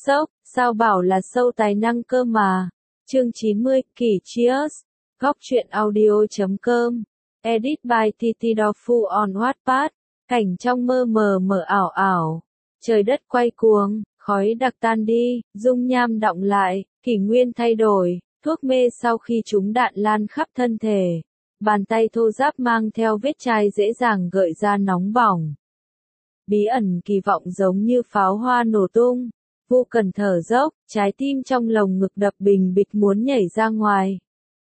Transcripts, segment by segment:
sốc, sao bảo là sâu tài năng cơ mà. Chương 90, Kỳ Cheers. Góc truyện audio.com. Edit by Titi Dofu on Wattpad. Cảnh trong mơ mờ mờ ảo ảo. Trời đất quay cuồng, khói đặc tan đi, dung nham đọng lại, kỷ nguyên thay đổi, thuốc mê sau khi trúng đạn lan khắp thân thể. Bàn tay thô ráp mang theo vết chai dễ dàng gợi ra nóng bỏng. Bí ẩn kỳ vọng giống như pháo hoa nổ tung. Vô Cần thở dốc, trái tim trong lồng ngực đập bình bịch muốn nhảy ra ngoài.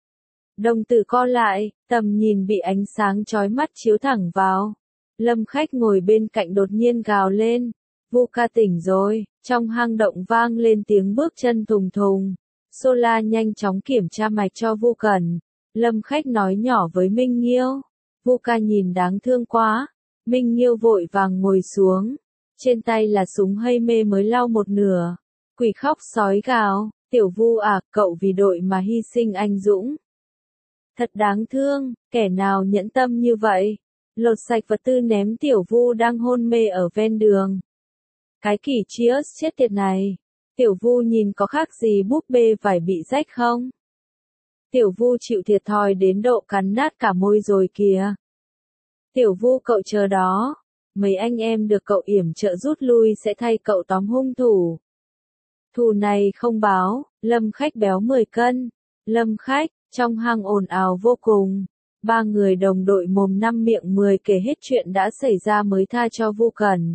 Đồng tử co lại, tầm nhìn bị ánh sáng chói mắt chiếu thẳng vào. Lâm Khách ngồi bên cạnh đột nhiên gào lên. Vu ca tỉnh rồi, trong hang động vang lên tiếng bước chân thùng thùng. Sola nhanh chóng kiểm tra mạch cho Vu Cần. Lâm Khách nói nhỏ với Minh Nghiêu. Vu ca nhìn đáng thương quá. Minh Nghiêu vội vàng ngồi xuống. Trên tay là súng hay mê mới lau một nửa. Quỷ khóc sói gào, Tiểu Vu à, cậu vì đội mà hy sinh anh dũng. Thật đáng thương, kẻ nào nhẫn tâm như vậy. Lột sạch vật tư ném Tiểu Vu đang hôn mê ở ven đường. Cái Kỳ Cheers chết tiệt này. Tiểu Vu nhìn có khác gì búp bê vải bị rách không? Tiểu Vu chịu thiệt thòi đến độ cắn nát cả môi rồi kìa. Tiểu Vu cậu chờ đó. Mấy anh em được cậu yểm trợ rút lui sẽ thay cậu tóm hung thủ. Thù này không báo, Lâm Khách béo 10 cân. Lâm Khách, trong hang ồn ào vô cùng. Ba người đồng đội mồm năm miệng 10 kể hết chuyện đã xảy ra mới tha cho Vu Cần.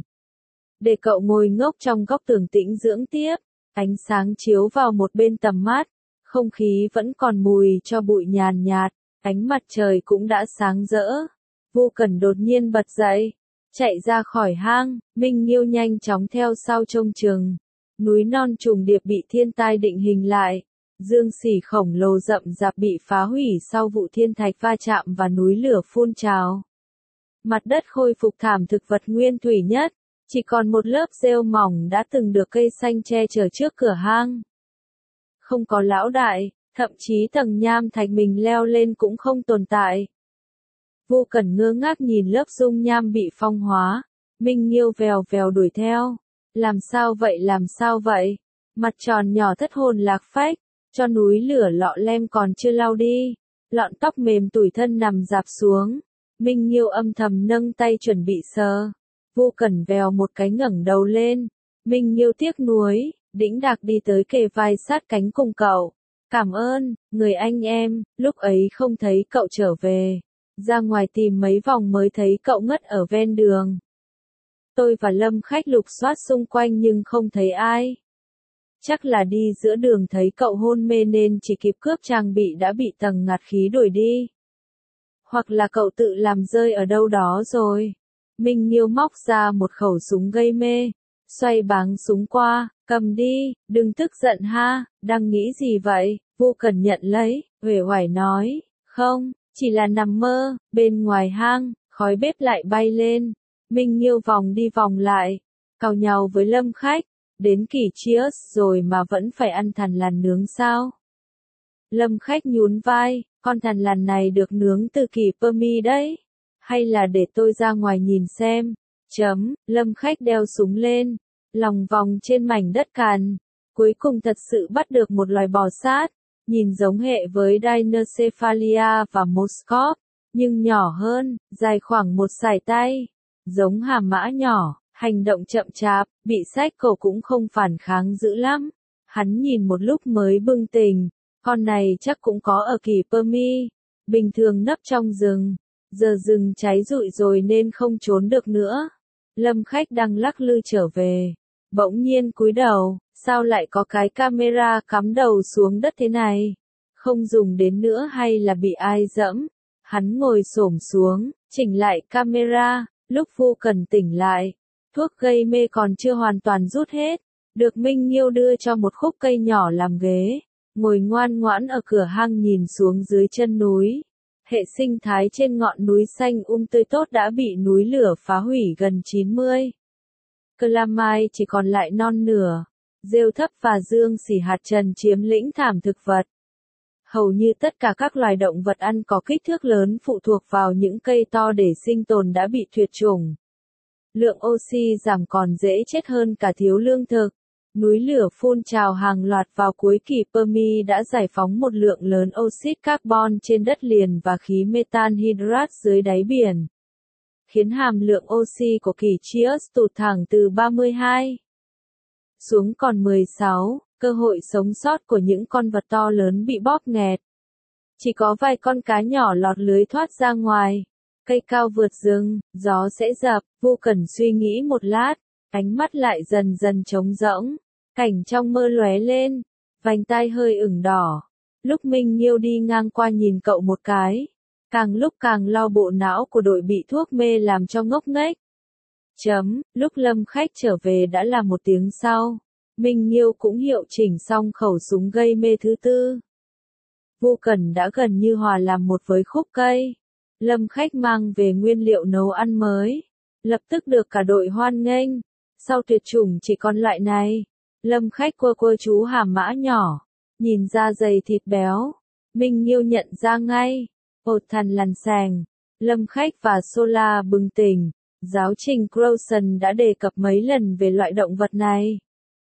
Để cậu ngồi ngốc trong góc tường tĩnh dưỡng tiếp. Ánh sáng chiếu vào một bên tầm mắt. Không khí vẫn còn mùi cho bụi nhàn nhạt. Ánh mặt trời cũng đã sáng rỡ. Vu Cần đột nhiên bật dậy. Chạy ra khỏi hang, Minh Nghiêu nhanh chóng theo sau trông chừng. Núi non trùng điệp bị thiên tai định hình lại. Dương xỉ khổng lồ rậm rạp bị phá hủy sau vụ thiên thạch va chạm và núi lửa phun trào. Mặt đất khôi phục thảm thực vật nguyên thủy nhất, chỉ còn một lớp rêu mỏng đã từng được cây xanh che chở trước cửa hang. Không có lão đại, thậm chí tầng nham thạch mình leo lên cũng không tồn tại. Vu Cần ngơ ngác nhìn lớp dung nham bị phong hóa. Minh Nghiêu vèo vèo đuổi theo. Làm sao vậy? Mặt tròn nhỏ thất hồn lạc phách. Cho núi lửa lọ lem còn chưa lau đi. Lọn tóc mềm tủi thân nằm rạp xuống. Minh Nghiêu âm thầm nâng tay chuẩn bị sờ. Vu Cần vèo một cái ngẩng đầu lên. Minh Nghiêu tiếc nuối, đĩnh đạc đi tới kề vai sát cánh cùng cậu. Cảm ơn, người anh em, lúc ấy không thấy cậu trở về. Ra ngoài tìm mấy vòng mới thấy cậu ngất ở ven đường. Tôi và Lâm Khách lục soát xung quanh nhưng không thấy ai. Chắc là đi giữa đường thấy cậu hôn mê nên chỉ kịp cướp trang bị đã bị tầng ngạt khí đuổi đi. Hoặc là cậu tự làm rơi ở đâu đó rồi. Minh Nghiêu móc ra một khẩu súng gây mê. Xoay báng súng qua, cầm đi, đừng tức giận ha, đang nghĩ gì vậy? Vu Cần nhận lấy, uể oải nói, không. Chỉ là nằm mơ, bên ngoài hang, khói bếp lại bay lên. Minh Nghiêu vòng đi vòng lại, càu nhàu với Lâm Khách. Đến Kỳ Cheers rồi mà vẫn phải ăn thằn lằn nướng sao? Lâm Khách nhún vai, con thằn lằn này được nướng từ kỳ Permi đấy. Hay là để tôi ra ngoài nhìn xem. Lâm Khách đeo súng lên, lòng vòng trên mảnh đất cằn. Cuối cùng thật sự bắt được một loài bò sát. Nhìn giống hệ với Dinocephalia và Moskov, nhưng nhỏ hơn, dài khoảng một sải tay. Giống hàm mã nhỏ, hành động chậm chạp, bị xách cổ cũng không phản kháng dữ lắm. Hắn nhìn một lúc mới bừng tỉnh, con này chắc cũng có ở kỳ Permi, bình thường nấp trong rừng. Giờ rừng cháy rụi rồi nên không trốn được nữa. Lâm Khách đang lắc lư trở về, bỗng nhiên cúi đầu. Sao lại có cái camera cắm đầu xuống đất thế này? Không dùng đến nữa hay là bị ai dẫm? Hắn ngồi xổm xuống, chỉnh lại camera, lúc Vu Cần tỉnh lại. Thuốc gây mê còn chưa hoàn toàn rút hết. Được Minh Nghiêu đưa cho một khúc cây nhỏ làm ghế. Ngồi ngoan ngoãn ở cửa hang nhìn xuống dưới chân núi. Hệ sinh thái trên ngọn núi xanh tươi tốt đã bị núi lửa phá hủy gần 90. Calamai chỉ còn lại non nửa. Rêu thấp và dương xỉ hạt trần chiếm lĩnh thảm thực vật. Hầu như tất cả các loài động vật ăn có kích thước lớn phụ thuộc vào những cây to để sinh tồn đã bị tuyệt chủng. Lượng oxy giảm còn dễ chết hơn cả thiếu lương thực. Núi lửa phun trào hàng loạt vào cuối kỳ Permi đã giải phóng một lượng lớn oxit carbon trên đất liền và khí metan hydrat dưới đáy biển, khiến hàm lượng oxy của kỳ Cheers tụt thẳng từ 32 xuống còn 16, cơ hội sống sót của những con vật to lớn bị bóp nghẹt. Chỉ có vài con cá nhỏ lọt lưới thoát ra ngoài. Cây cao vượt rừng, gió sẽ dập, Vu Cẩn suy nghĩ một lát, ánh mắt lại dần dần trống rỗng, cảnh trong mơ lóe lên, vành tai hơi ửng đỏ. Lúc Minh Nghiêu đi ngang qua nhìn cậu một cái, càng lúc càng lo bộ não của đội bị thuốc mê làm cho ngốc nghếch. Lúc Lâm Khách trở về đã là 1 tiếng sau, Minh Nghiêu cũng hiệu chỉnh xong khẩu súng gây mê thứ 4. Vu Cẩn đã gần như hòa làm một với khúc cây. Lâm Khách mang về nguyên liệu nấu ăn mới, lập tức được cả đội hoan nghênh. Sau tuyệt chủng chỉ còn loại này, Lâm Khách quơ quơ chú hàm mã nhỏ, nhìn da dày thịt béo. Minh Nghiêu nhận ra ngay, Thằn lằn sàng. Lâm Khách và Sola bừng tỉnh, giáo trình Crowson đã đề cập mấy lần về loại động vật này.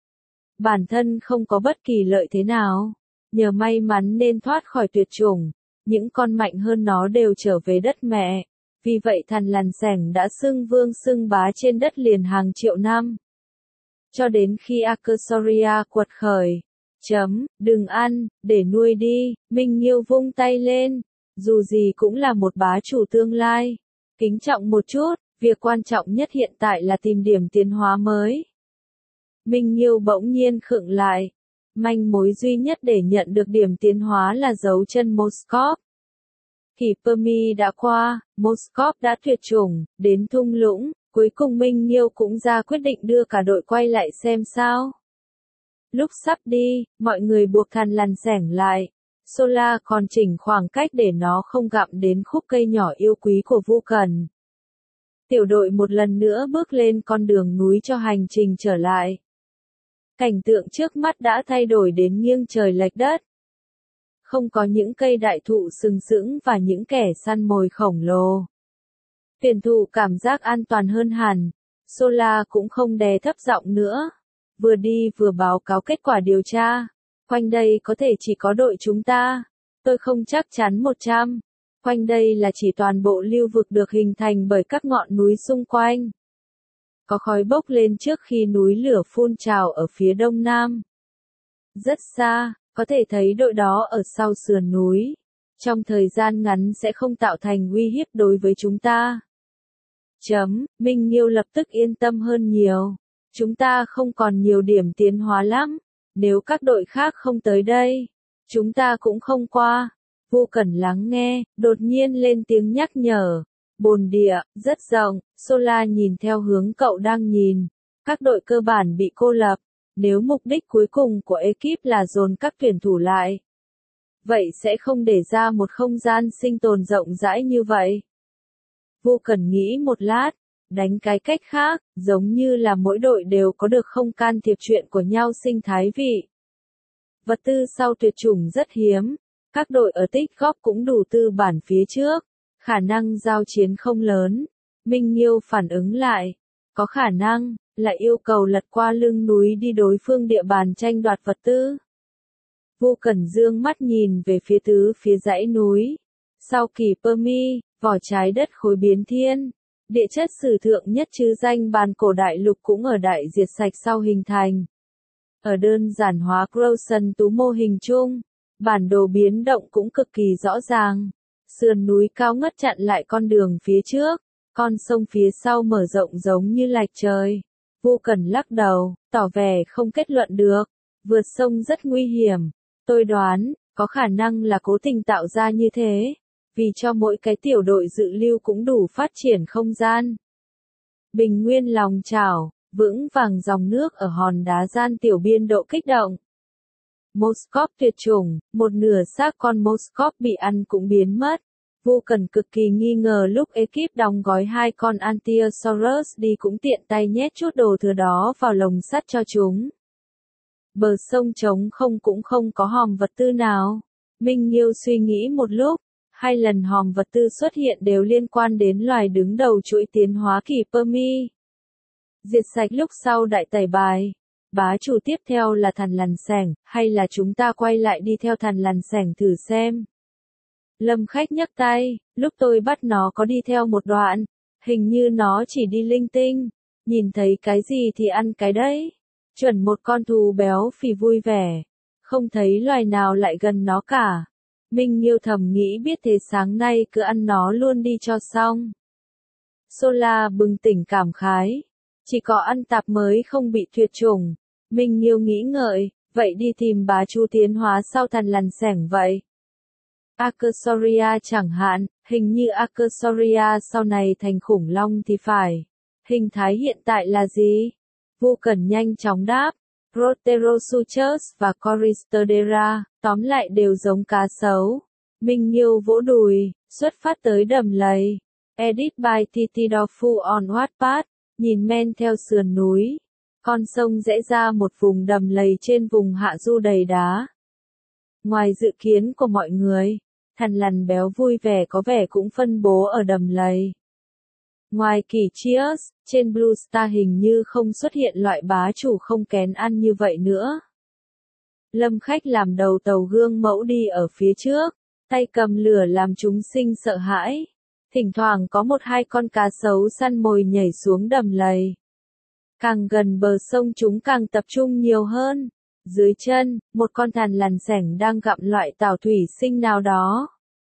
Bản thân không có bất kỳ lợi thế nào, nhờ may mắn nên thoát khỏi tuyệt chủng, những con mạnh hơn nó đều trở về đất mẹ, vì vậy Thằn lằn sẻng đã xưng vương xưng bá trên đất liền hàng triệu năm. Cho đến khi Akersoria quật khởi. Đừng ăn, để nuôi đi, Minh Nghiêu vung tay lên, dù gì cũng là một bá chủ tương lai. Kính trọng một chút, việc quan trọng nhất hiện tại là tìm điểm tiến hóa mới. Minh Nghiêu bỗng nhiên khựng lại. Manh mối duy nhất để nhận được điểm tiến hóa là dấu chân Moskov. Kỳ Permi đã qua, Moskov đã tuyệt chủng, đến thung lũng, cuối cùng Minh Nghiêu cũng ra quyết định đưa cả đội quay lại xem sao. Lúc sắp đi, mọi người buộc Thằn lằn sẻng lại. Sola còn chỉnh khoảng cách để nó không gặm đến khúc cây nhỏ yêu quý của Vu Cẩn. Tiểu đội một lần nữa bước lên con đường núi cho hành trình trở lại. Cảnh tượng trước mắt đã thay đổi đến nghiêng trời lệch đất. Không có những cây đại thụ sừng sững và những kẻ săn mồi khổng lồ. Tuyển thủ cảm giác an toàn hơn hẳn. Sola cũng không đè thấp giọng nữa. Vừa đi vừa báo cáo kết quả điều tra. Quanh đây có thể chỉ có đội chúng ta. Tôi không chắc chắn 100. Quanh đây là chỉ toàn bộ lưu vực được hình thành bởi các ngọn núi xung quanh. Có khói bốc lên trước khi núi lửa phun trào ở phía đông nam. Rất xa, có thể thấy đội đó ở sau sườn núi. Trong thời gian ngắn sẽ không tạo thành uy hiếp đối với chúng ta. Minh Nghiêu lập tức yên tâm hơn nhiều. Chúng ta không còn nhiều điểm tiến hóa lắm. Nếu các đội khác không tới đây, chúng ta cũng không qua. Vu Cẩn lắng nghe, đột nhiên lên tiếng nhắc nhở. Bồn địa, rất rộng, Sola nhìn theo hướng cậu đang nhìn. Các đội cơ bản bị cô lập. Nếu mục đích cuối cùng của ekip là dồn các tuyển thủ lại, vậy sẽ không để ra một không gian sinh tồn rộng rãi như vậy. Vu Cẩn nghĩ một lát, đánh cái cách khác, giống như là mỗi đội đều có được không can thiệp chuyện của nhau sinh thái vị. Vật tư sau tuyệt chủng rất hiếm, các đội ở tích góp cũng đủ tư bản phía trước, khả năng giao chiến không lớn. Minh Nghiêu phản ứng lại, có khả năng là yêu cầu lật qua lưng núi đi đối phương địa bàn tranh đoạt vật tư. Vu Cẩn dương mắt nhìn về phía phía dãy núi. Sau kỳ Permi, vỏ trái đất khối biến thiên, địa chất sử thượng nhất chứ danh bàn cổ đại lục cũng ở đại diệt sạch sau hình thành. Ở đơn giản hóa Crowson tú mô hình chung, bản đồ biến động cũng cực kỳ rõ ràng. Sườn núi cao ngất chặn lại con đường phía trước, con sông phía sau mở rộng giống như lạch trời. Vu Cẩn lắc đầu, tỏ vẻ không kết luận được. Vượt sông rất nguy hiểm. Tôi đoán, có khả năng là cố tình tạo ra như thế, vì cho mỗi cái tiểu đội dự lưu cũng đủ phát triển không gian. Bình nguyên lòng chảo, vững vàng dòng nước ở hòn đá gian tiểu biên độ kích động. Moskov tuyệt chủng, một nửa xác con Moskov bị ăn cũng biến mất. Vu Cẩn cực kỳ nghi ngờ lúc ekip đóng gói 2 con Ankylosaurus đi cũng tiện tay nhét chút đồ thừa đó vào lồng sắt cho chúng. Bờ sông trống không cũng không có hòm vật tư nào. Minh Nghiêu suy nghĩ một lúc, 2 lần hòm vật tư xuất hiện đều liên quan đến loài đứng đầu chuỗi tiến hóa kỳ Permi. Diệt sạch lúc sau đại tẩy bài. bá chủ tiếp theo là Thằn Lằn Sẻng, hay là chúng ta quay lại đi theo Thằn Lằn Sẻng thử xem. Lâm Khách nhấc tay, lúc tôi bắt nó có đi theo một đoạn, hình như nó chỉ đi linh tinh, nhìn thấy cái gì thì ăn cái đấy. Chuẩn một con thú béo phì vui vẻ, không thấy loài nào lại gần nó cả. Minh Nghiêu thầm nghĩ biết thế sáng nay cứ ăn nó luôn đi cho xong. Sola bừng tỉnh cảm khái, chỉ có ăn tạp mới không bị tuyệt chủng. Minh Nghiêu nghĩ ngợi, vậy đi tìm bá chú tiến hóa sau Thằn Lằn Sẻng vậy. Archosaurus chẳng hạn, hình như Archosaurus sau này thành khủng long thì phải. Hình thái hiện tại là gì? Vu Cẩn nhanh chóng đáp, Proterosuchus và Corystodera, tóm lại đều giống cá sấu. Minh Nghiêu vỗ đùi, xuất phát tới đầm lầy. Edit by Titidofu on Wattpad, nhìn men theo sườn núi. Con sông rẽ ra một vùng đầm lầy trên vùng hạ du đầy đá. Ngoài dự kiến của mọi người, Thằn Lằn béo vui vẻ có vẻ cũng phân bố ở đầm lầy. Ngoài kỳ Cheers, trên Blue Star hình như không xuất hiện loại bá chủ không kén ăn như vậy nữa. Lâm Khách làm đầu tàu gương mẫu đi ở phía trước, tay cầm lửa làm chúng sinh sợ hãi. Thỉnh thoảng có một hai con cá sấu săn mồi nhảy xuống đầm lầy. Càng gần bờ sông chúng càng tập trung nhiều hơn. Dưới chân, một con Thằn Lằn Sẻng đang gặm loại tảo thủy sinh nào đó.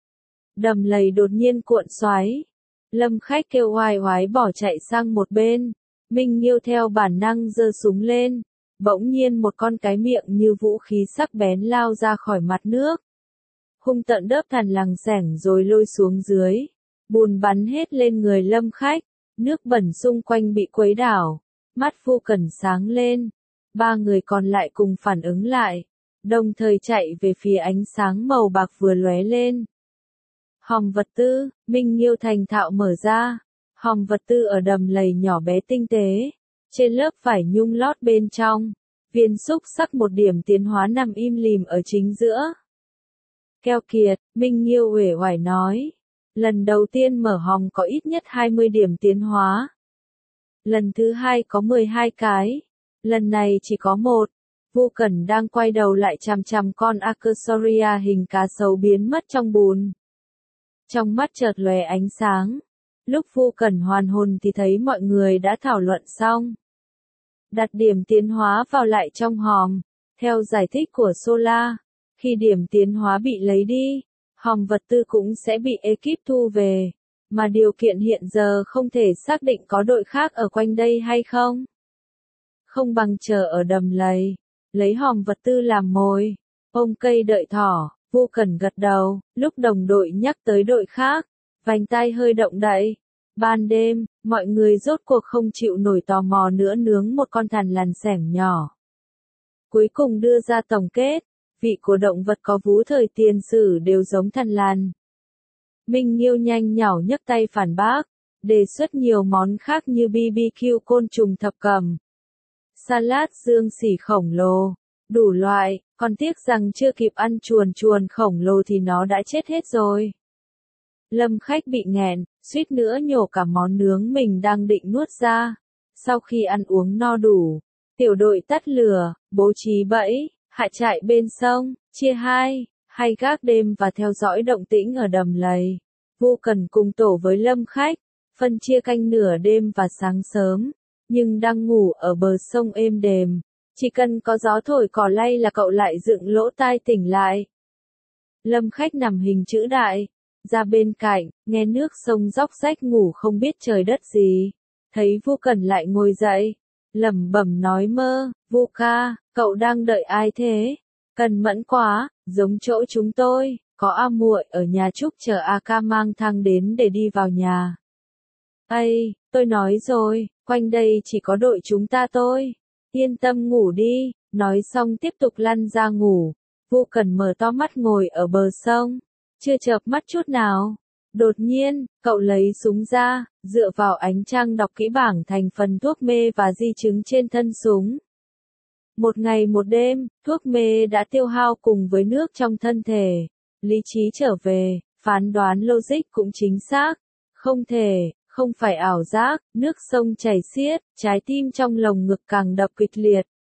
Đầm lầy đột nhiên cuộn xoáy. Lâm Khách kêu oai oái bỏ chạy sang một bên. Minh Nghiêu theo bản năng giơ súng lên. Bỗng nhiên một con cái miệng như vũ khí sắc bén lao ra khỏi mặt nước. Hung tợn đớp Thằn Lằn Sẻng rồi lôi xuống dưới. Bùn bắn hết lên người Lâm Khách. Nước bẩn xung quanh bị quấy đảo. Mắt Vu Cẩn sáng lên. Ba người còn lại cùng phản ứng lại. Đồng thời chạy về phía ánh sáng màu bạc vừa lóe lên. Hòm vật tư, Minh Nghiêu thành thạo mở ra. Hòm vật tư ở đầm lầy nhỏ bé tinh tế. Trên lớp vải nhung lót bên trong. Viên xúc sắc một điểm tiến hóa nằm im lìm ở chính giữa. Keo kiệt, Minh Nghiêu uể oải nói. Lần đầu tiên mở hòm có ít nhất 20 điểm tiến hóa. Lần thứ hai có 12 cái. Lần này chỉ có một. Vu Cẩn đang quay đầu lại chằm chằm con Archosaurus hình cá sấu biến mất trong bùn. Trong mắt chợt lóe ánh sáng. Lúc Vu Cẩn hoàn hồn thì thấy mọi người đã thảo luận xong. Đặt điểm tiến hóa vào lại trong hòm. Theo giải thích của Sola, khi điểm tiến hóa bị lấy đi, hòm vật tư cũng sẽ bị ekip thu về. Mà điều kiện hiện giờ không thể xác định có đội khác ở quanh đây hay không. Không bằng chờ ở đầm lầy, lấy hòm vật tư làm mồi. Ôm cây đợi thỏ, Vu Cẩn gật đầu, lúc đồng đội nhắc tới đội khác, vành tai hơi động đậy. Ban đêm, mọi người rốt cuộc không chịu nổi tò mò nữa nướng một con Thằn Lằn Sẻng nhỏ. Cuối cùng đưa ra tổng kết, vị của động vật có vú thời tiền sử đều giống Thằn Lằn. Minh Nghiêu nhanh nhảu nhấc tay phản bác, đề xuất nhiều món khác như BBQ côn trùng thập cẩm, salad dương xỉ khổng lồ, đủ loại, còn tiếc rằng chưa kịp ăn chuồn chuồn khổng lồ thì nó đã chết hết rồi. Lâm Khách bị nghẹn, suýt nữa nhổ cả món nướng mình đang định nuốt ra. Sau khi ăn uống no đủ, tiểu đội tắt lửa, bố trí bẫy, hạ trại bên sông, chia hai, hay gác đêm và theo dõi động tĩnh ở đầm lầy. Vu Cẩn cùng tổ với Lâm Khách, phân chia canh nửa đêm và sáng sớm, nhưng đang ngủ ở bờ sông êm đềm. Chỉ cần có gió thổi cỏ lay là cậu lại dựng lỗ tai tỉnh lại. Lâm Khách nằm hình chữ đại, ra bên cạnh, nghe nước sông róc rách ngủ không biết trời đất gì. Thấy Vu Cẩn lại ngồi dậy, lẩm bẩm nói mơ, Vu ca, cậu đang đợi ai thế? Cần mẫn quá, giống chỗ chúng tôi, có A muội ở nhà Trúc chờ A ca mang thang đến để đi vào nhà. Ây, tôi nói rồi, quanh đây chỉ có đội chúng ta thôi. Yên tâm ngủ đi, nói xong tiếp tục lăn ra ngủ. Vu Cẩn mở to mắt ngồi ở bờ sông, chưa chợp mắt chút nào. Đột nhiên, cậu lấy súng ra, dựa vào ánh trăng đọc kỹ bảng thành phần thuốc mê và di chứng trên thân súng. Một ngày một đêm, thuốc mê đã tiêu hao cùng với nước trong thân thể. Lý trí trở về, phán đoán logic cũng chính xác. Không thể, không phải ảo giác, nước sông chảy xiết, trái tim trong lồng ngực càng đập kịch liệt.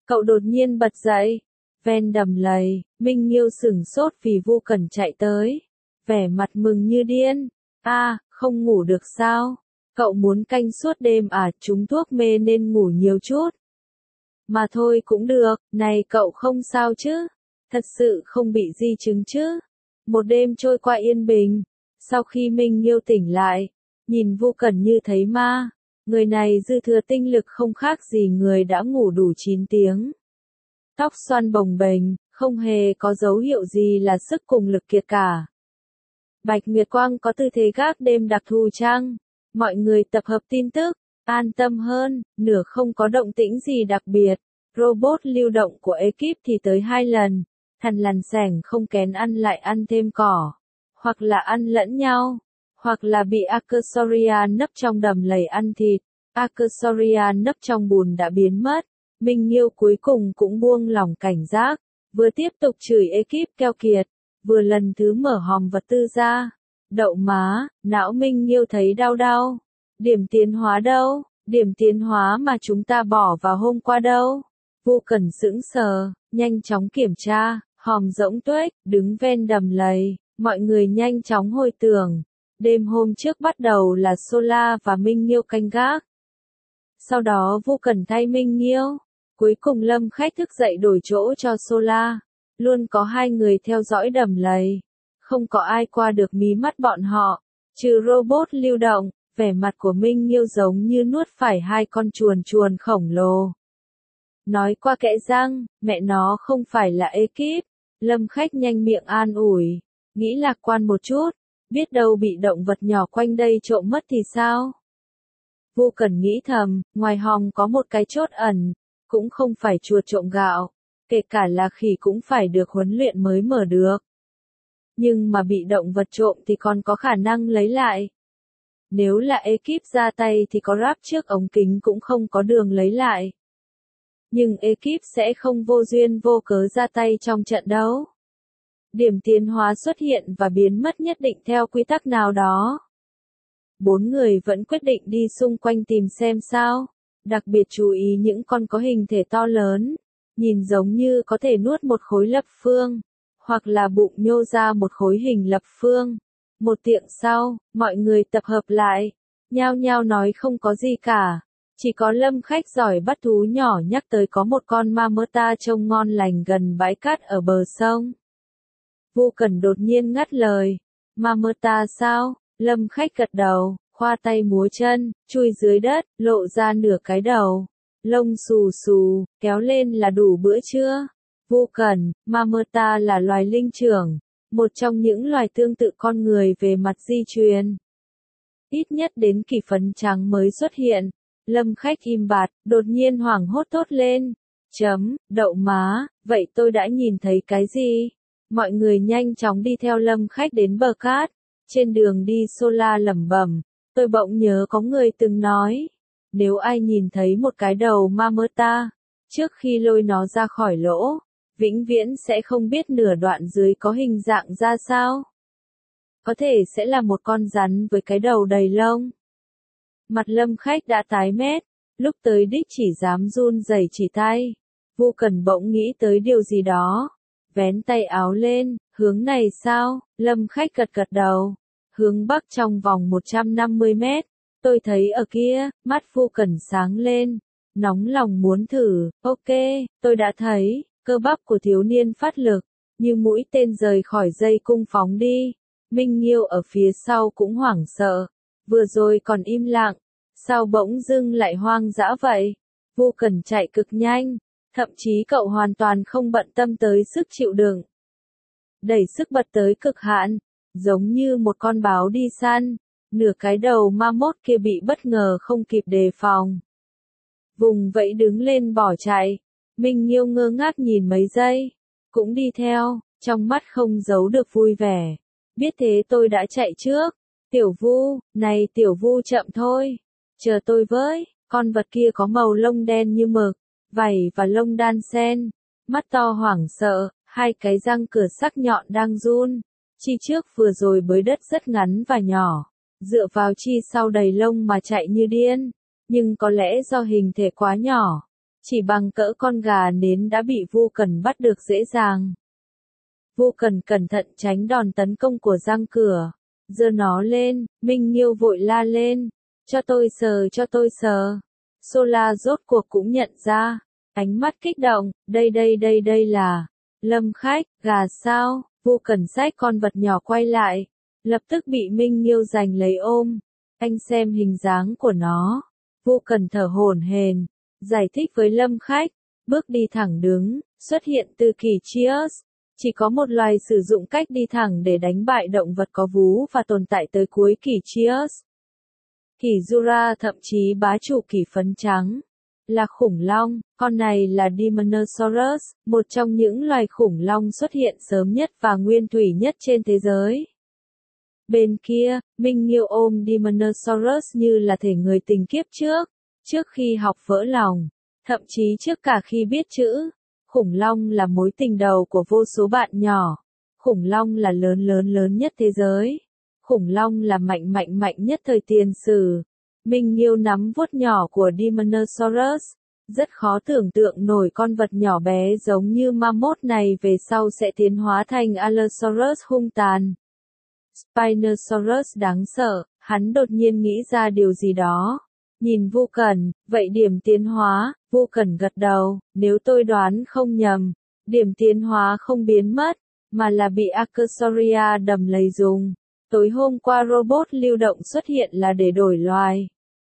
Cậu đột nhiên bật dậy. Ven đầm lầy, Minh Nghiêu sửng sốt vì Vu Cẩn chạy tới. Vẻ mặt mừng như điên. Không ngủ được sao? Cậu muốn canh suốt đêm à? Trúng thuốc mê nên ngủ nhiều chút. Mà thôi cũng được, này cậu không sao chứ? Thật sự không bị di chứng chứ? Một đêm trôi qua yên bình. Sau khi Minh Nghiêu tỉnh lại, nhìn Vu Cẩn như thấy ma. Người này dư thừa tinh lực không khác gì người đã ngủ đủ 9 tiếng. Tóc xoăn bồng bềnh, không hề có dấu hiệu gì là sức cùng lực kiệt cả. Bạch Nguyệt Quang có tư thế gác đêm đặc thù chăng? Mọi người tập hợp tin tức, an tâm hơn, nửa không có động tĩnh gì đặc biệt. Robot lưu động của ekip thì tới 2 lần, thằn lằn sẻng không kén ăn lại ăn thêm cỏ. Hoặc là ăn lẫn nhau, hoặc là bị Akasauria nấp trong đầm lầy ăn thịt. Akasauria nấp trong bùn đã biến mất. Minh Nghiêu cuối cùng cũng buông lỏng cảnh giác, vừa tiếp tục chửi ekip keo kiệt, vừa lần thứ mở hòm vật tư ra. Đậu má, não Minh Nghiêu thấy đau đau. Điểm tiến hóa đâu? Điểm tiến hóa mà chúng ta bỏ vào hôm qua đâu? Vu Cẩn sững sờ, nhanh chóng kiểm tra, hòm rỗng tuếch, đứng ven đầm lầy, mọi người nhanh chóng hồi tưởng. Đêm hôm trước bắt đầu là Sola và Minh Nghiêu canh gác. Sau đó Vu Cẩn thay Minh Nghiêu. Cuối cùng Lâm Khách thức dậy đổi chỗ cho Sola. Luôn có 2 người theo dõi đầm lầy. Không có ai qua được mí mắt bọn họ. Trừ robot lưu động, vẻ mặt của Minh Nghiêu giống như nuốt phải 2 con chuồn chuồn khổng lồ. Nói qua kẽ răng, mẹ nó không phải là ekip. Lâm Khách nhanh miệng an ủi. Nghĩ lạc quan một chút. Biết đâu bị động vật nhỏ quanh đây trộm mất thì sao? Vu Cẩn nghĩ thầm, ngoài hòm có một cái chốt ẩn. Cũng không phải chuột trộm gạo, kể cả là khỉ cũng phải được huấn luyện mới mở được. Nhưng mà bị động vật trộm thì còn có khả năng lấy lại. Nếu là ekip ra tay thì có ráp trước ống kính cũng không có đường lấy lại. Nhưng ekip sẽ không vô duyên vô cớ ra tay trong trận đấu. Điểm tiến hóa xuất hiện và biến mất nhất định theo quy tắc nào đó. 4 người vẫn quyết định đi xung quanh tìm xem sao. Đặc biệt chú ý những con có hình thể to lớn, nhìn giống như có thể nuốt một khối lập phương, hoặc là bụng nhô ra một khối hình lập phương. Một tiếng sau, mọi người tập hợp lại, nhao nhao nói không có gì cả. Chỉ có Lâm Khách giỏi bắt thú nhỏ nhắc tới có một con Mamota trông ngon lành gần bãi cát ở bờ sông. Vu Cẩn đột nhiên ngắt lời. Mamota sao? Lâm Khách gật đầu. Khoa tay múa chân, chui dưới đất, lộ ra nửa cái đầu. Lông xù xù, kéo lên là đủ bữa trưa. Vu Cẩn, Mamota là loài linh trưởng, một trong những loài tương tự con người về mặt di truyền. Ít nhất đến kỳ phấn trắng mới xuất hiện. Lâm Khách im bặt, đột nhiên hoảng hốt thốt lên. Đậu má, vậy tôi đã nhìn thấy cái gì? Mọi người nhanh chóng đi theo Lâm Khách đến bờ cát. Trên đường đi Sola lẩm bẩm. Tôi bỗng nhớ có người từng nói, nếu ai nhìn thấy một cái đầu Mamota, trước khi lôi nó ra khỏi lỗ, vĩnh viễn sẽ không biết nửa đoạn dưới có hình dạng ra sao. Có thể sẽ là một con rắn với cái đầu đầy lông. Mặt Lâm Khách đã tái mét, lúc tới đích chỉ dám run rẩy chỉ tay. Vu Cẩn bỗng nghĩ tới điều gì đó, vén tay áo lên, hướng này sao? Lâm Khách gật gật đầu. Hướng bắc trong vòng 150 mét, tôi thấy ở kia, mắt Vu Cẩn sáng lên, nóng lòng muốn thử. Ok, tôi đã thấy, cơ bắp của thiếu niên phát lực, như mũi tên rời khỏi dây cung phóng đi. Minh Nghiêu ở phía sau cũng hoảng sợ, vừa rồi còn im lặng, sao bỗng dưng lại hoang dã vậy? Vu Cẩn chạy cực nhanh, thậm chí cậu hoàn toàn không bận tâm tới sức chịu đựng. Đẩy sức bật tới cực hạn. Giống như một con báo đi săn, nửa cái đầu ma mốt kia bị bất ngờ không kịp đề phòng. Vùng vẫy đứng lên bỏ chạy, Minh Nghiêu ngơ ngác nhìn mấy giây, cũng đi theo, trong mắt không giấu được vui vẻ. Biết thế tôi đã chạy trước. Tiểu Vu, này Tiểu Vu chậm thôi, chờ tôi với. Con vật kia có màu lông đen như mực, vảy và lông đan xen, mắt to hoảng sợ, 2 cái răng cửa sắc nhọn đang run. Chi trước vừa rồi bới đất rất ngắn và nhỏ, dựa vào chi sau đầy lông mà chạy như điên, nhưng có lẽ do hình thể quá nhỏ, Chỉ bằng cỡ con gà nến đã bị Vu Cần bắt được dễ dàng. Vu Cần cẩn thận tránh đòn tấn công của răng cửa, giơ nó lên, Minh Nghiêu vội la lên, cho tôi sờ, cho tôi sờ. Sola rốt cuộc cũng nhận ra, ánh mắt kích động, đây là Lâm Khách, gà sao? Vu Cần xách con vật nhỏ quay lại, lập tức bị Minh Nghiêu giành lấy ôm. Anh xem hình dáng của nó. Vu Cần thở hổn hển, giải thích với Lâm Khách, bước đi thẳng đứng, xuất hiện từ kỳ Cheers. Chỉ có một loài sử dụng cách đi thẳng để đánh bại động vật có vú và tồn tại tới cuối kỷ Cheers. Kỷ Jura thậm chí bá chủ kỷ phấn trắng. Là khủng long, con này là Demonosaurus, một trong những loài khủng long xuất hiện sớm nhất và nguyên thủy nhất trên thế giới. Bên kia, Minh Nghiêu ôm Demonosaurus như là thể người tình kiếp trước khi học vỡ lòng, thậm chí trước cả khi biết chữ. Khủng long là mối tình đầu của vô số bạn nhỏ. Khủng long là lớn nhất thế giới. Khủng long là mạnh nhất thời tiền sử. Minh Nghiêu nắm vuốt nhỏ của Demonosaurus. Rất khó tưởng tượng nổi con vật nhỏ bé giống như mammoth này về sau sẽ tiến hóa thành Allosaurus hung tàn. Spinosaurus đáng sợ, hắn đột nhiên nghĩ ra điều gì đó. Nhìn Vu Cần, vậy điểm tiến hóa, Vu Cần gật đầu, nếu tôi đoán không nhầm, điểm tiến hóa không biến mất, mà là bị Archosaurus đầm lầy dùng. Tối hôm qua robot lưu động xuất hiện là để đổi loài.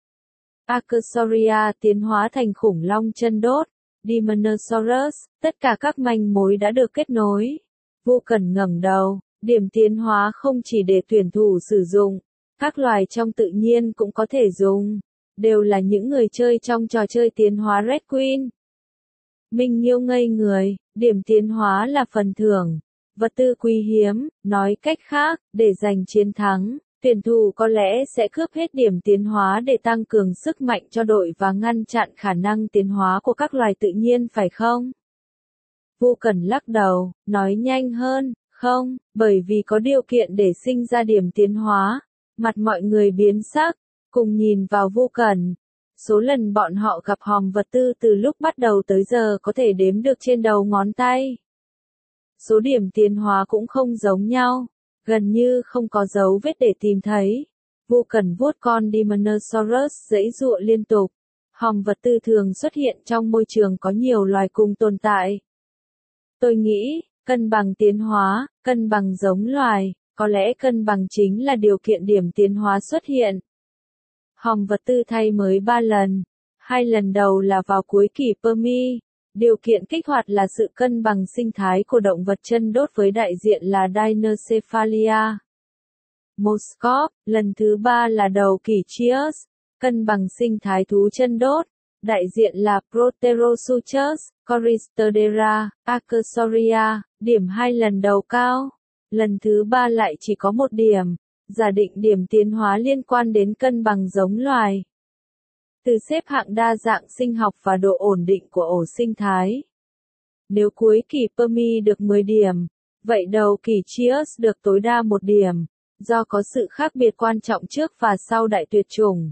Archosaurus tiến hóa thành khủng long chân đốt, Demonosaurus, tất cả các manh mối đã được kết nối. Vu Cần ngẩng đầu, điểm tiến hóa không chỉ để tuyển thủ sử dụng, các loài trong tự nhiên cũng có thể dùng. Đều là những người chơi trong trò chơi tiến hóa Red Queen. Minh Nghiêu ngây người, điểm tiến hóa là phần thưởng, vật tư quý hiếm, nói cách khác, để giành chiến thắng, tuyển thủ có lẽ sẽ cướp hết điểm tiến hóa để tăng cường sức mạnh cho đội và ngăn chặn khả năng tiến hóa của các loài tự nhiên phải không? Vu Cần lắc đầu, nói nhanh hơn, không, bởi vì có điều kiện để sinh ra điểm tiến hóa. Mặt mọi người biến sắc. Cùng nhìn vào Vu Cần. Số lần bọn họ gặp hòm vật tư từ lúc bắt đầu tới giờ có thể đếm được trên đầu ngón tay. Số điểm tiến hóa cũng không giống nhau, gần như không có dấu vết để tìm thấy. Vu Cần vuốt con Demonosaurus giãy giụa liên tục. Hòm vật tư thường xuất hiện trong môi trường có nhiều loài cùng tồn tại. Tôi nghĩ, cân bằng tiến hóa, cân bằng giống loài, có lẽ cân bằng chính là điều kiện điểm tiến hóa xuất hiện. Hòm vật tư thay mới 3 lần. 2 lần đầu là vào cuối kỷ Permi. Điều kiện kích hoạt là sự cân bằng sinh thái của động vật chân đốt với đại diện là Dinocephalia. Moscop, lần thứ 3 là đầu kỷ Cheers. Cân bằng sinh thái thú chân đốt. Đại diện là Proterosuchus, Corystodera, Archosaurus, điểm 2 lần đầu cao. Lần thứ 3 lại chỉ có 1 điểm. Giả định điểm tiến hóa liên quan đến cân bằng giống loài. Từ xếp hạng đa dạng sinh học và độ ổn định của ổ sinh thái. Nếu cuối kỷ Permi được 10 điểm, vậy đầu kỷ Cheers được tối đa 1 điểm, do có sự khác biệt quan trọng trước và sau đại tuyệt chủng.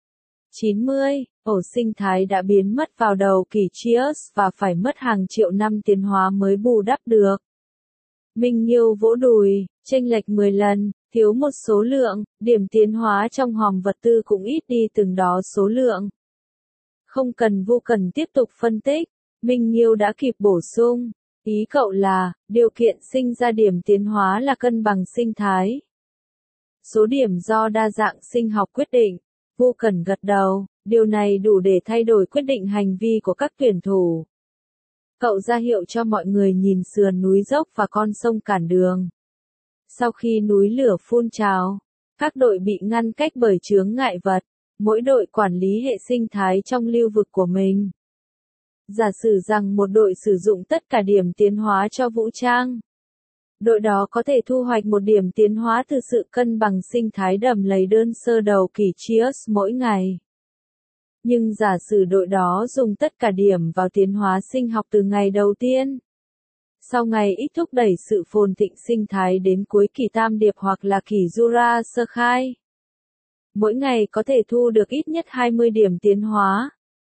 90, ổ sinh thái đã biến mất vào đầu kỷ Cheers và phải mất hàng triệu năm tiến hóa mới bù đắp được. Minh Nghiêu vỗ đùi, chênh lệch 10 lần. Thiếu một số lượng, điểm tiến hóa trong hòm vật tư cũng ít đi từng đó số lượng. Không cần Vu Cần tiếp tục phân tích, Minh Nghiêu đã kịp bổ sung. Ý cậu là, điều kiện sinh ra điểm tiến hóa là cân bằng sinh thái. Số điểm do đa dạng sinh học quyết định. Vu Cần gật đầu, điều này đủ để thay đổi quyết định hành vi của các tuyển thủ. Cậu ra hiệu cho mọi người nhìn sườn núi dốc và con sông cản đường. Sau khi núi lửa phun trào, các đội bị ngăn cách bởi chướng ngại vật, mỗi đội quản lý hệ sinh thái trong lưu vực của mình. Giả sử rằng một đội sử dụng tất cả điểm tiến hóa cho vũ trang. Đội đó có thể thu hoạch một điểm tiến hóa từ sự cân bằng sinh thái đầm lầy đơn sơ đầu kỷ Cheers mỗi ngày. Nhưng giả sử đội đó dùng tất cả điểm vào tiến hóa sinh học từ ngày đầu tiên. Sau ngày ít thúc đẩy sự phồn thịnh sinh thái đến cuối kỷ Tam Điệp hoặc là kỷ Jura sơ khai. Mỗi ngày có thể thu được ít nhất 20 điểm tiến hóa.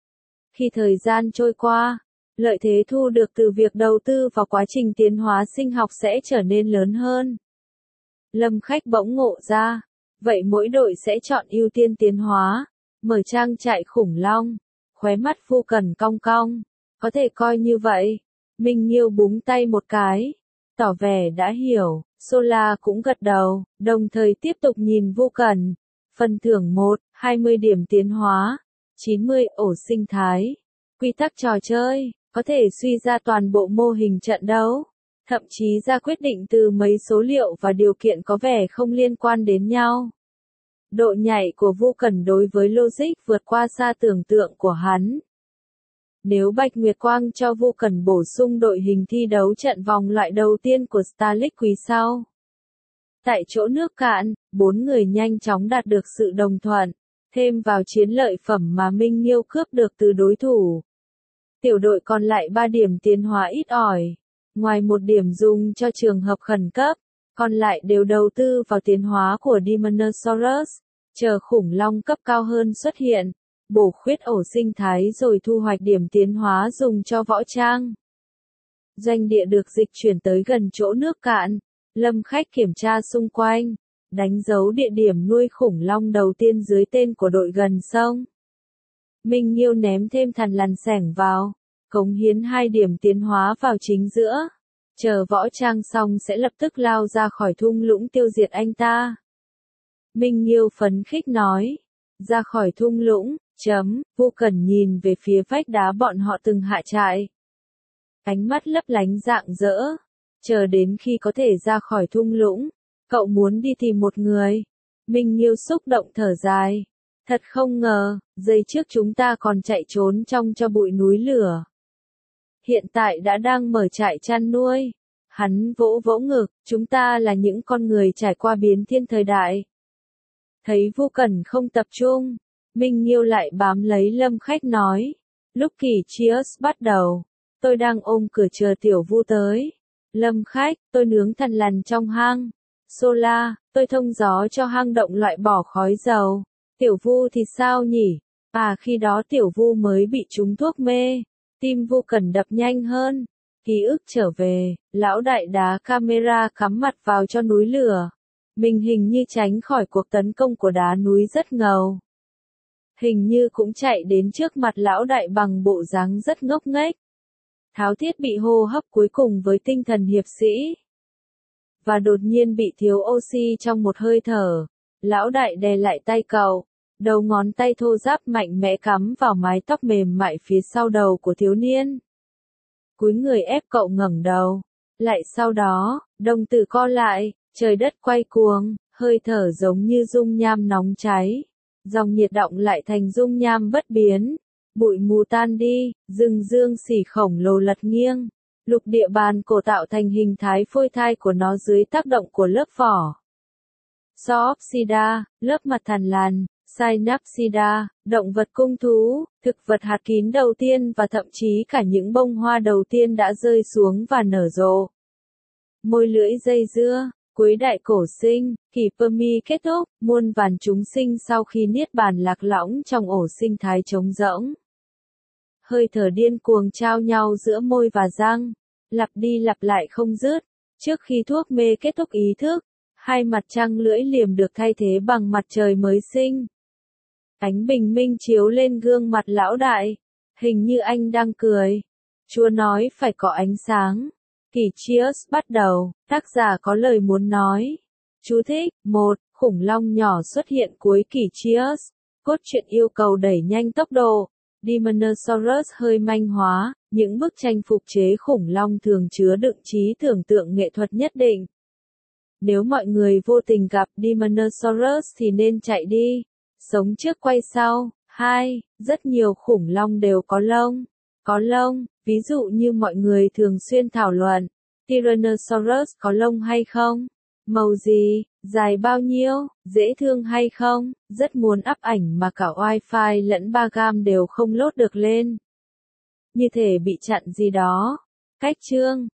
Khi thời gian trôi qua, lợi thế thu được từ việc đầu tư vào quá trình tiến hóa sinh học sẽ trở nên lớn hơn. Lâm Khách bỗng ngộ ra, vậy mỗi đội sẽ chọn ưu tiên tiến hóa, mở trang trại khủng long. Khóe mắt Vu Cẩn cong cong, có thể coi như vậy. Minh Nghiêu búng tay một cái, tỏ vẻ đã hiểu. Sola cũng gật đầu, đồng thời tiếp tục nhìn Vu Cẩn. Phần thưởng 1, 20 điểm tiến hóa, 90 ổ sinh thái. Quy tắc trò chơi, có thể suy ra toàn bộ mô hình trận đấu, thậm chí ra quyết định từ mấy số liệu và điều kiện có vẻ không liên quan đến nhau. Độ nhạy của Vu Cẩn đối với logic vượt qua xa tưởng tượng của hắn. Nếu Bạch Nguyệt Quang cho Vu Cẩn bổ sung đội hình thi đấu trận vòng loại đầu tiên của Star League quý sau. Tại chỗ nước cạn, 4 người nhanh chóng đạt được sự đồng thuận, thêm vào chiến lợi phẩm mà Minh Nghiêu cướp được từ đối thủ. Tiểu đội còn lại 3 điểm tiến hóa ít ỏi, ngoài 1 điểm dùng cho trường hợp khẩn cấp, còn lại đều đầu tư vào tiến hóa của Demonosaurus, chờ khủng long cấp cao hơn xuất hiện, bổ khuyết ổ sinh thái rồi thu hoạch điểm tiến hóa dùng cho võ trang. Doanh địa được dịch chuyển tới gần chỗ nước cạn, Lâm Khách kiểm tra xung quanh, đánh dấu địa điểm nuôi khủng long đầu tiên dưới tên của đội gần sông. Minh Nghiêu ném thêm thằn lằn sẻng vào, cống hiến 2 điểm tiến hóa vào chính giữa. Chờ võ trang xong sẽ lập tức lao ra khỏi thung lũng tiêu diệt anh ta. Minh Nghiêu phấn khích nói, ra khỏi thung lũng, Vu Cẩn nhìn về phía vách đá bọn họ từng hạ trại. Ánh mắt lấp lánh rạng rỡ, chờ đến khi có thể ra khỏi thung lũng, cậu muốn đi tìm một người. Minh Nghiêu xúc động thở dài, thật không ngờ, giây trước chúng ta còn chạy trốn trong cho bụi núi lửa. Hiện tại đã đang mở trại chăn nuôi. Hắn vỗ vỗ ngực, chúng ta là những con người trải qua biến thiên thời đại. Thấy Vu Cẩn không tập trung, Minh Nghiêu lại bám lấy Lâm Khách nói, lúc kỳ Cheers bắt đầu, tôi đang ôm cửa chờ Tiểu Vu tới. Lâm Khách, tôi nướng thằn lằn trong hang. Sola, tôi thông gió cho hang động loại bỏ khói dầu. Tiểu Vu thì sao nhỉ? À khi đó Tiểu Vu mới bị trúng thuốc mê. Tim Vu Cẩn đập nhanh hơn. Ký ức trở về, lão đại đá camera cắm mặt vào cho núi lửa. Mình hình như tránh khỏi cuộc tấn công của đá núi rất ngầu. Hình như cũng chạy đến trước mặt lão đại bằng bộ dáng rất ngốc nghếch. Tháo thiết bị hô hấp cuối cùng với tinh thần hiệp sĩ. Và đột nhiên bị thiếu oxy trong một hơi thở. Lão đại đè lại tay cậu. Đầu ngón tay thô ráp mạnh mẽ cắm vào mái tóc mềm mại phía sau đầu của thiếu niên. Cúi người ép cậu ngẩng đầu. Lại sau đó, đồng tử co lại, trời đất quay cuồng, hơi thở giống như dung nham nóng cháy. Dòng nhiệt động lại thành dung nham bất biến. Bụi mù tan đi, rừng dương xỉ khổng lồ lật nghiêng. Lục địa bàn cổ tạo thành hình thái phôi thai của nó dưới tác động của lớp vỏ. Zoopsida, lớp mặt thằn lằn, Synapsida, động vật cung thú, thực vật hạt kín đầu tiên và thậm chí cả những bông hoa đầu tiên đã rơi xuống và nở rộ. Môi lưỡi dây dưa, cuối đại cổ sinh, kỷ Permi kết thúc, muôn vàn chúng sinh sau khi niết bàn lạc lõng trong ổ sinh thái trống rỗng. Hơi thở điên cuồng trao nhau giữa môi và răng, lặp đi lặp lại không dứt, trước khi thuốc mê kết thúc ý thức, hai mặt trăng lưỡi liềm được thay thế bằng mặt trời mới sinh. Ánh bình minh chiếu lên gương mặt lão đại, hình như anh đang cười. Chúa nói phải có ánh sáng. Kỳ Cheers bắt đầu, tác giả có lời muốn nói. Chú thích, 1, khủng long nhỏ xuất hiện cuối kỳ Cheers. Cốt truyện yêu cầu đẩy nhanh tốc độ. Demonosaurus hơi manh hóa, những bức tranh phục chế khủng long thường chứa đựng trí tưởng tượng nghệ thuật nhất định. Nếu mọi người vô tình gặp Demonosaurus thì nên chạy đi. Sống trước quay sau. 2. Rất nhiều khủng long đều có lông. Có lông, ví dụ như mọi người thường xuyên thảo luận. Tyrannosaurus có lông hay không? Màu gì? Dài bao nhiêu? Dễ thương hay không? Rất muốn up ảnh mà cả Wi-Fi lẫn 3G đều không load được lên. Như thể bị chặn gì đó. Cách chương